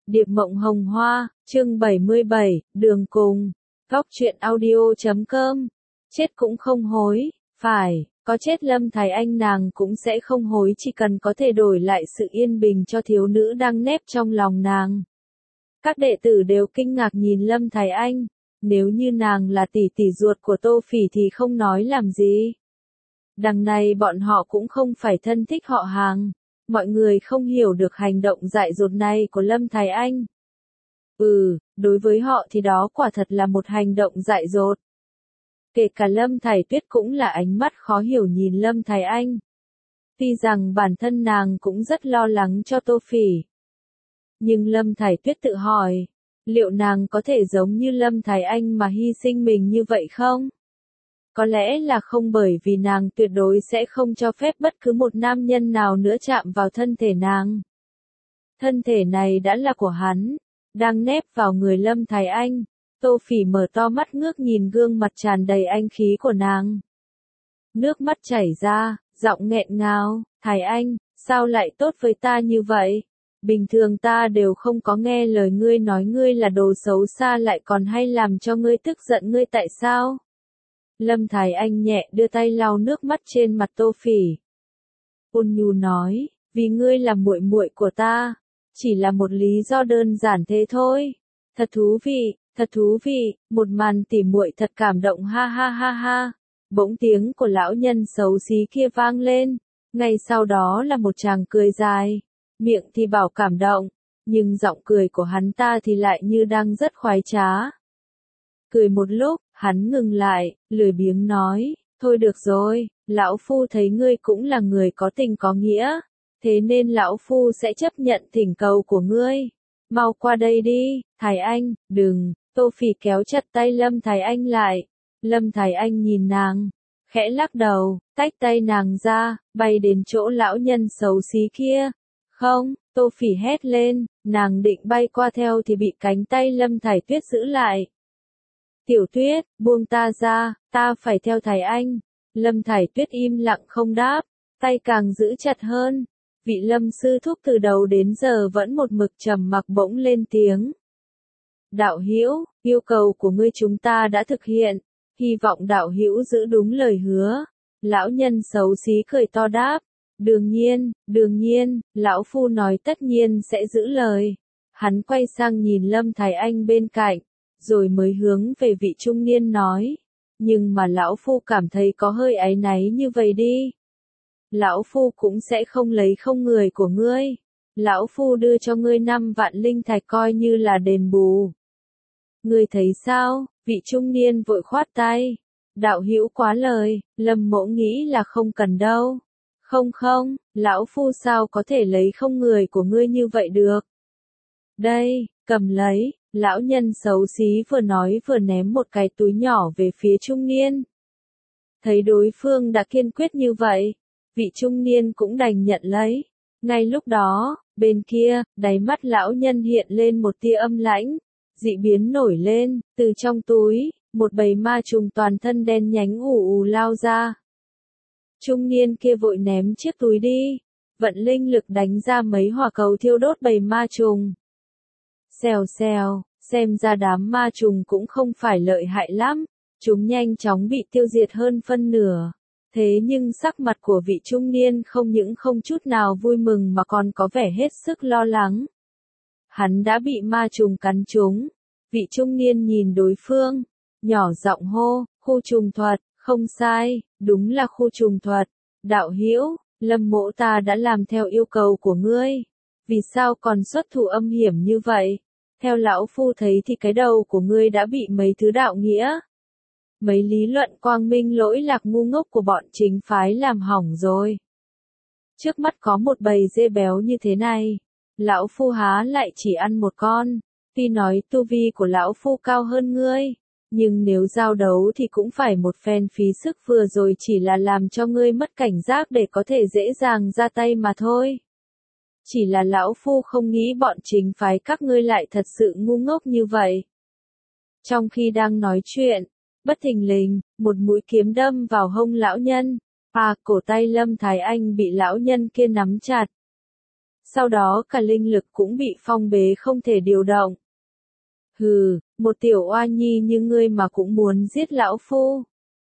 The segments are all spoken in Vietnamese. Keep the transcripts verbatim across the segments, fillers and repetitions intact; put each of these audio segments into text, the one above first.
Điệp Mộng Hồng Hoa, chương bảy mươi bảy, đường cùng. Góc truyện audio chấm com. Chết cũng không hối, phải, có chết Lâm Thái Anh nàng cũng sẽ không hối, chỉ cần có thể đổi lại sự yên bình cho thiếu nữ đang nép trong lòng nàng. Các đệ tử đều kinh ngạc nhìn Lâm Thái Anh, nếu như nàng là tỷ tỷ ruột của Tô Phỉ thì không nói làm gì. Đằng này bọn họ cũng không phải thân thích họ hàng. Mọi người không hiểu được hành động dại dột này của Lâm Thái Anh. Ừ, đối với họ thì đó quả thật là một hành động dại dột. Kể cả Lâm Thải Tuyết cũng là ánh mắt khó hiểu nhìn Lâm Thái Anh. Tuy rằng bản thân nàng cũng rất lo lắng cho Tô Phỉ. Nhưng Lâm Thải Tuyết tự hỏi, liệu nàng có thể giống như Lâm Thái Anh mà hy sinh mình như vậy không? Có lẽ là không, bởi vì nàng tuyệt đối sẽ không cho phép bất cứ một nam nhân nào nữa chạm vào thân thể nàng. Thân thể này đã là của hắn, đang nép vào người Lâm Thái Anh. Tô Phỉ mở to mắt ngước nhìn gương mặt tràn đầy anh khí của nàng. Nước mắt chảy ra, giọng nghẹn ngào, Thái Anh, sao lại tốt với ta như vậy? Bình thường ta đều không có nghe lời ngươi nói ngươi là đồ xấu xa, lại còn hay làm cho ngươi tức giận, ngươi tại sao? Lâm Thái Anh nhẹ đưa tay lau nước mắt trên mặt Tô Phỉ. Ôn nhu nói, vì ngươi là muội muội của ta, chỉ là một lý do đơn giản thế thôi. Thật thú vị, thật thú vị, một màn tỉ muội thật cảm động, ha ha ha ha. Bỗng tiếng của lão nhân xấu xí kia vang lên, ngay sau đó là một tràng cười dài, miệng thì bảo cảm động, nhưng giọng cười của hắn ta thì lại như đang rất khoái trá. Cười một lúc, hắn ngừng lại, lười biếng nói, thôi được rồi, lão phu thấy ngươi cũng là người có tình có nghĩa, thế nên lão phu sẽ chấp nhận thỉnh cầu của ngươi. Mau qua đây đi, Thái Anh, đừng. Tô Phỉ kéo chặt tay Lâm Thái Anh lại. Lâm Thái Anh nhìn nàng, khẽ lắc đầu, tách tay nàng ra, bay đến chỗ lão nhân xấu xí kia. Không, Tô Phỉ hét lên, nàng định bay qua theo thì bị cánh tay Lâm Thải Tuyết giữ lại. Tiểu Tuyết, buông ta ra, ta phải theo Thái Anh. Lâm Thải Tuyết im lặng không đáp, tay càng giữ chặt hơn. Vị Lâm sư thúc từ đầu đến giờ vẫn một mực trầm mặc bỗng lên tiếng. Đạo hữu, yêu cầu của ngươi chúng ta đã thực hiện, hy vọng đạo hữu giữ đúng lời hứa. Lão nhân xấu xí cười to đáp, đương nhiên, đương nhiên, lão phu nói tất nhiên sẽ giữ lời. Hắn quay sang nhìn Lâm Thái Anh bên cạnh, rồi mới hướng về vị trung niên nói, nhưng mà lão phu cảm thấy có hơi áy náy như vậy đi. Lão phu cũng sẽ không lấy không người của ngươi. Lão phu đưa cho ngươi năm vạn linh thạch coi như là đền bù. Ngươi thấy sao? Vị trung niên vội khoát tay. Đạo hữu quá lời, Lâm mỗ nghĩ là không cần đâu. Không không, lão phu sao có thể lấy không người của ngươi như vậy được. Đây, cầm lấy. Lão nhân xấu xí vừa nói vừa ném một cái túi nhỏ về phía trung niên. Thấy đối phương đã kiên quyết như vậy, vị trung niên cũng đành nhận lấy. Ngay lúc đó, bên kia, đáy mắt lão nhân hiện lên một tia âm lãnh, dị biến nổi lên, từ trong túi, một bầy ma trùng toàn thân đen nhánh ù ù lao ra. Trung niên kia vội ném chiếc túi đi, vận linh lực đánh ra mấy hỏa cầu thiêu đốt bầy ma trùng. Xèo xèo, xem ra đám ma trùng cũng không phải lợi hại lắm, chúng nhanh chóng bị tiêu diệt hơn phân nửa. Thế nhưng sắc mặt của vị trung niên không những không chút nào vui mừng mà còn có vẻ hết sức lo lắng. Hắn đã bị ma trùng cắn trúng. Vị trung niên nhìn đối phương, nhỏ giọng hô, khu trùng thuật, không sai, đúng là khu trùng thuật. Đạo hữu, Lâm mỗ ta đã làm theo yêu cầu của ngươi. Vì sao còn xuất thủ âm hiểm như vậy? Theo lão phu thấy thì cái đầu của ngươi đã bị mấy thứ đạo nghĩa, mấy lý luận quang minh lỗi lạc ngu ngốc của bọn chính phái làm hỏng rồi. Trước mắt có một bầy dê béo như thế này, lão phu há lại chỉ ăn một con. Tuy nói tu vi của lão phu cao hơn ngươi, nhưng nếu giao đấu thì cũng phải một phen phí sức, vừa rồi chỉ là làm cho ngươi mất cảnh giác để có thể dễ dàng ra tay mà thôi. Chỉ là lão phu không nghĩ bọn chính phái các ngươi lại thật sự ngu ngốc như vậy. Trong khi đang nói chuyện, bất thình lình, một mũi kiếm đâm vào hông lão nhân. À, cổ tay Lâm Thái Anh bị lão nhân kia nắm chặt. sau đó cả linh lực cũng bị phong bế không thể điều động. Hừ, một tiểu oa nhi như ngươi mà cũng muốn giết lão phu.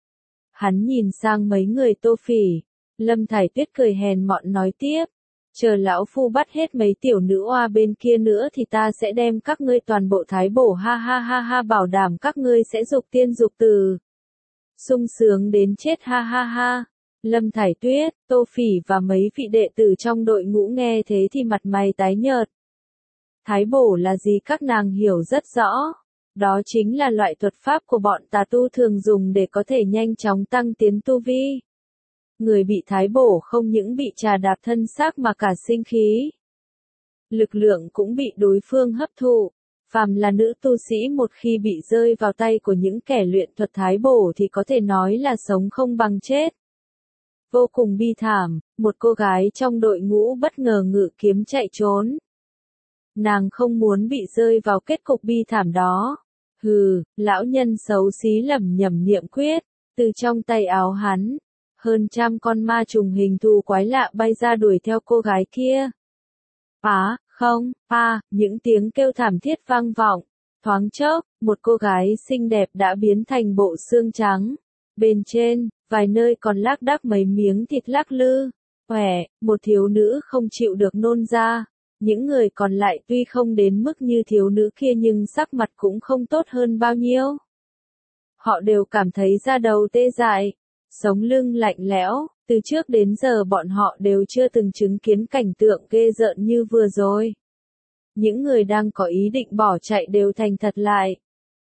Hắn nhìn sang mấy người Tô Phỉ, Lâm Thải Tuyết cười hèn mọn nói tiếp, chờ lão phu bắt hết mấy tiểu nữ oa bên kia nữa thì ta sẽ đem các ngươi toàn bộ thái bổ ha ha ha ha, bảo đảm các ngươi sẽ dục tiên dục tử. Sung sướng đến chết ha ha ha. Lâm Thải Tuyết, Tô Phỉ và mấy vị đệ tử trong đội ngũ nghe thế thì mặt mày tái nhợt. Thái bổ là gì các nàng hiểu rất rõ. Đó chính là loại thuật pháp của bọn tà tu thường dùng để có thể nhanh chóng tăng tiến tu vi. Người bị thái bổ không những bị trà đạp thân xác mà cả sinh khí. Lực lượng cũng bị đối phương hấp thụ. Phàm là nữ tu sĩ một khi bị rơi vào tay của những kẻ luyện thuật thái bổ thì có thể nói là sống không bằng chết. Vô cùng bi thảm, một cô gái trong đội ngũ bất ngờ ngự kiếm chạy trốn. Nàng không muốn bị rơi vào kết cục bi thảm đó. Hừ, lão nhân xấu xí lẩm nhẩm niệm quyết, từ trong tay áo hắn, hơn trăm con ma trùng hình thù quái lạ bay ra đuổi theo cô gái kia. Á, không, a, những tiếng kêu thảm thiết vang vọng, thoáng chốc, một cô gái xinh đẹp đã biến thành bộ xương trắng. Bên trên, vài nơi còn lác đác mấy miếng thịt lắc lư. Khỏe, một thiếu nữ không chịu được nôn ra. Những người còn lại tuy không đến mức như thiếu nữ kia nhưng sắc mặt cũng không tốt hơn bao nhiêu. Họ đều cảm thấy da đầu tê dại, sống lưng lạnh lẽo, từ trước đến giờ bọn họ đều chưa từng chứng kiến cảnh tượng ghê rợn như vừa rồi. Những người đang có ý định bỏ chạy đều thành thật lại.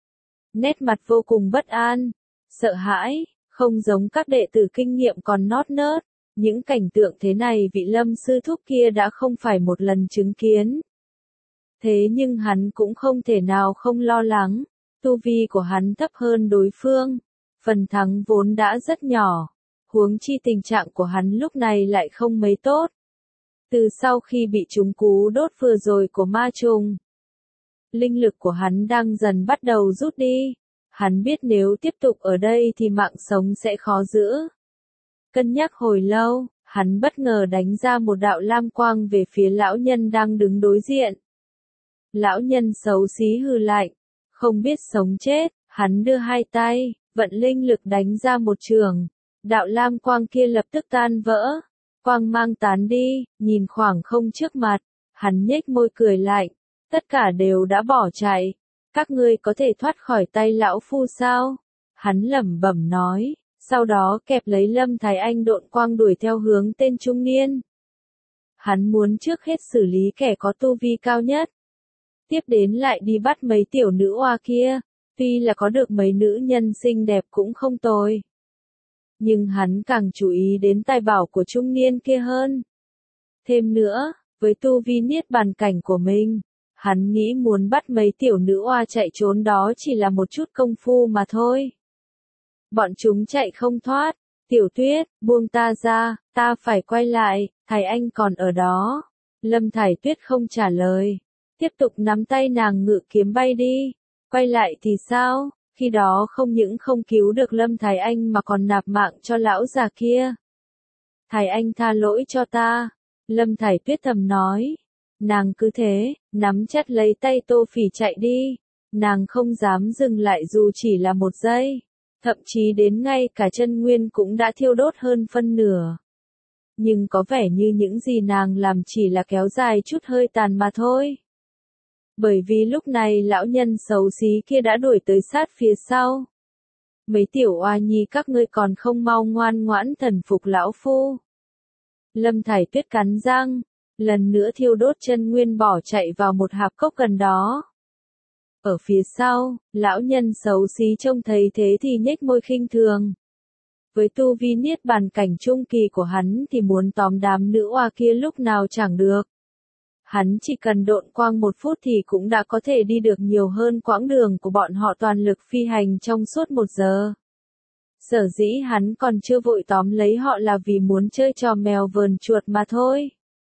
Nét mặt vô cùng bất an, sợ hãi, không giống các đệ tử kinh nghiệm còn nót nớt. Những cảnh tượng thế này vị Lâm sư thúc kia đã không phải một lần chứng kiến. Thế nhưng hắn cũng không thể nào không lo lắng, tu vi của hắn thấp hơn đối phương, phần thắng vốn đã rất nhỏ, huống chi tình trạng của hắn lúc này lại không mấy tốt. Từ sau khi bị trúng cú đốt vừa rồi của ma trùng, linh lực của hắn đang dần bắt đầu rút đi, hắn biết nếu tiếp tục ở đây thì mạng sống sẽ khó giữ. Cân nhắc hồi lâu, hắn bất ngờ đánh ra một đạo lam quang về phía lão nhân đang đứng đối diện. Lão nhân xấu xí hừ lạnh, không biết sống chết, hắn đưa hai tay, vận linh lực đánh ra một trường. Đạo lam quang kia lập tức tan vỡ, quang mang tán đi, nhìn khoảng không trước mặt, hắn nhếch môi cười lạnh, tất cả đều đã bỏ chạy. Các ngươi có thể thoát khỏi tay lão phu sao? Hắn lẩm bẩm nói. Sau đó kẹp lấy Lâm Thái Anh độn quang đuổi theo hướng tên trung niên. Hắn muốn trước hết xử lý kẻ có tu vi cao nhất. Tiếp đến lại đi bắt mấy tiểu nữ oa kia, tuy là có được mấy nữ nhân xinh đẹp cũng không tồi. Nhưng hắn càng chú ý đến tài bảo của trung niên kia hơn. Thêm nữa, với tu vi niết bàn cảnh của mình, hắn nghĩ muốn bắt mấy tiểu nữ oa chạy trốn đó chỉ là một chút công phu mà thôi. Bọn chúng chạy không thoát, Tiểu Tuyết, buông ta ra, ta phải quay lại, Thái Anh còn ở đó. Lâm Thải Tuyết không trả lời, tiếp tục nắm tay nàng ngự kiếm bay đi, quay lại thì sao, khi đó không những không cứu được Lâm Thái Anh mà còn nạp mạng cho lão già kia. Thái Anh tha lỗi cho ta, Lâm Thải Tuyết thầm nói, nàng cứ thế, nắm chặt lấy tay Tô Phỉ chạy đi, nàng không dám dừng lại dù chỉ là một giây. Thậm chí đến ngay cả chân nguyên cũng đã thiêu đốt hơn phân nửa. Nhưng có vẻ như những gì nàng làm chỉ là kéo dài chút hơi tàn mà thôi. Bởi vì lúc này lão nhân xấu xí kia đã đuổi tới sát phía sau. Mấy tiểu oa nhi các ngươi còn không mau ngoan ngoãn thần phục lão phu. Lâm Thải Tuyết cắn răng, lần nữa thiêu đốt chân nguyên bỏ chạy vào một hạp cốc gần đó. Ở phía sau, lão nhân xấu xí trông thấy thế thì nhếch môi khinh thường. Với tu vi niết bàn cảnh trung kỳ của hắn thì muốn tóm đám nữ oa kia lúc nào chẳng được. Hắn chỉ cần độn quang một phút thì cũng đã có thể đi được nhiều hơn quãng đường của bọn họ toàn lực phi hành trong suốt một giờ. Sở dĩ hắn còn chưa vội tóm lấy họ là vì muốn chơi trò mèo vờn chuột mà thôi.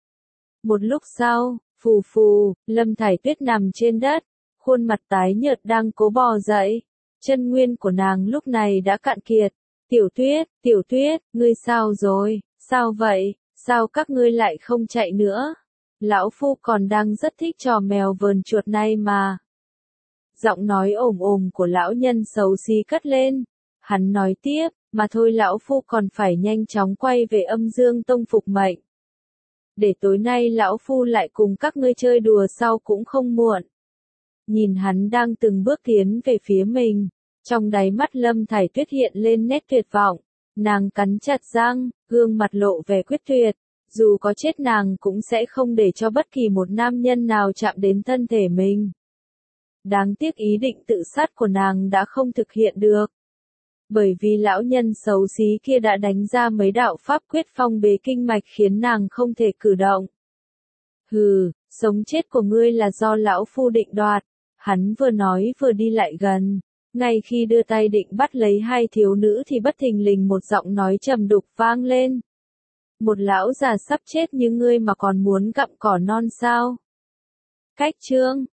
Một lúc sau, phù phù, Lâm Thải Tuyết nằm trên đất. Khuôn mặt tái nhợt đang cố bò dậy, chân nguyên của nàng lúc này đã cạn kiệt. Tiểu Tuyết, Tiểu Tuyết, ngươi sao rồi, sao vậy, sao các ngươi lại không chạy nữa? Lão phu còn đang rất thích trò mèo vờn chuột này mà. Giọng nói ồm ồm của lão nhân xấu xí cất lên. Hắn nói tiếp, mà thôi lão phu còn phải nhanh chóng quay về Âm Dương Tông phục mệnh. Để tối nay lão phu lại cùng các ngươi chơi đùa sau cũng không muộn. Nhìn hắn đang từng bước tiến về phía mình, trong đáy mắt Lâm Thải Tuyết hiện lên nét tuyệt vọng, nàng cắn chặt răng, gương mặt lộ vẻ quyết tuyệt, dù có chết nàng cũng sẽ không để cho bất kỳ một nam nhân nào chạm đến thân thể mình. Đáng tiếc ý định tự sát của nàng đã không thực hiện được. Bởi vì lão nhân xấu xí kia đã đánh ra mấy đạo pháp quyết phong bế kinh mạch khiến nàng không thể cử động. Hừ, sống chết của ngươi là do lão phu định đoạt. Hắn vừa nói vừa đi lại gần. Ngay khi đưa tay định bắt lấy hai thiếu nữ thì bất thình lình một giọng nói trầm đục vang lên. Một lão già sắp chết như ngươi mà còn muốn gặm cỏ non sao? Cách chương